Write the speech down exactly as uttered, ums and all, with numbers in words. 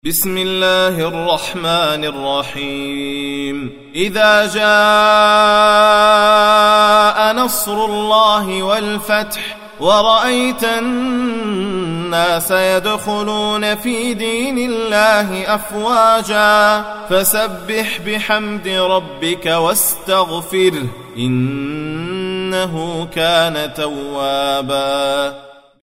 بسم الله الرحمن الرحيم إذا جاء نصر الله والفتح ورأيت الناس يدخلون في دين الله أفواجا فسبح بحمد ربك واستغفره إنه كان توابا.